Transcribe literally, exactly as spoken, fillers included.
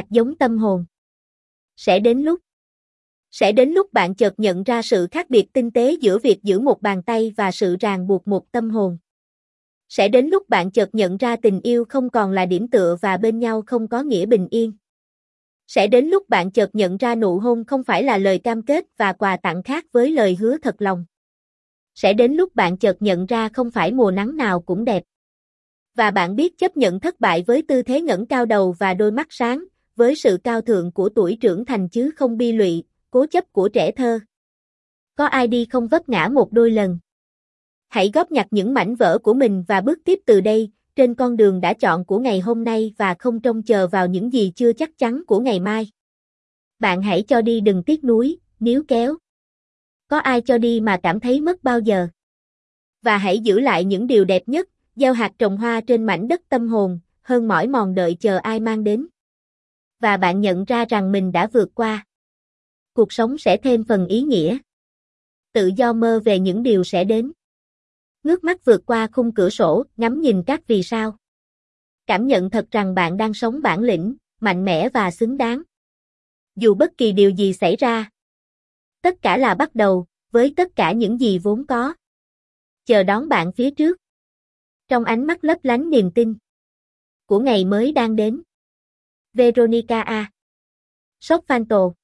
Hạt giống tâm hồn. Sẽ đến lúc. Sẽ đến lúc bạn chợt nhận ra sự khác biệt tinh tế giữa việc giữ một bàn tay và sự ràng buộc một tâm hồn. Sẽ đến lúc bạn chợt nhận ra tình yêu không còn là điểm tựa và bên nhau không có nghĩa bình yên. Sẽ đến lúc bạn chợt nhận ra nụ hôn không phải là lời cam kết và quà tặng khác với lời hứa thật lòng. Sẽ đến lúc bạn chợt nhận ra không phải mùa nắng nào cũng đẹp. Và bạn biết chấp nhận thất bại với tư thế ngẩng cao đầu và đôi mắt sáng, với sự cao thượng của tuổi trưởng thành chứ không bi lụy, cố chấp của trẻ thơ. Có ai đi không vấp ngã một đôi lần. Hãy góp nhặt những mảnh vỡ của mình và bước tiếp từ đây, trên con đường đã chọn của ngày hôm nay và không trông chờ vào những gì chưa chắc chắn của ngày mai. Bạn hãy cho đi đừng tiếc nuối, níu kéo. Có ai cho đi mà cảm thấy mất bao giờ. Và hãy giữ lại những điều đẹp nhất, gieo hạt trồng hoa trên mảnh đất tâm hồn, hơn mỏi mòn đợi chờ ai mang đến. Và bạn nhận ra rằng mình đã vượt qua. Cuộc sống sẽ thêm phần ý nghĩa. Tự do mơ về những điều sẽ đến. Ngước mắt vượt qua khung cửa sổ, ngắm nhìn các vì sao. Cảm nhận thật rằng bạn đang sống bản lĩnh, mạnh mẽ và xứng đáng. Dù bất kỳ điều gì xảy ra. Tất cả là bắt đầu, với tất cả những gì vốn có. Chờ đón bạn phía trước. Trong ánh mắt lấp lánh niềm tin. Của ngày mới đang đến. Veronica A. Soffanto.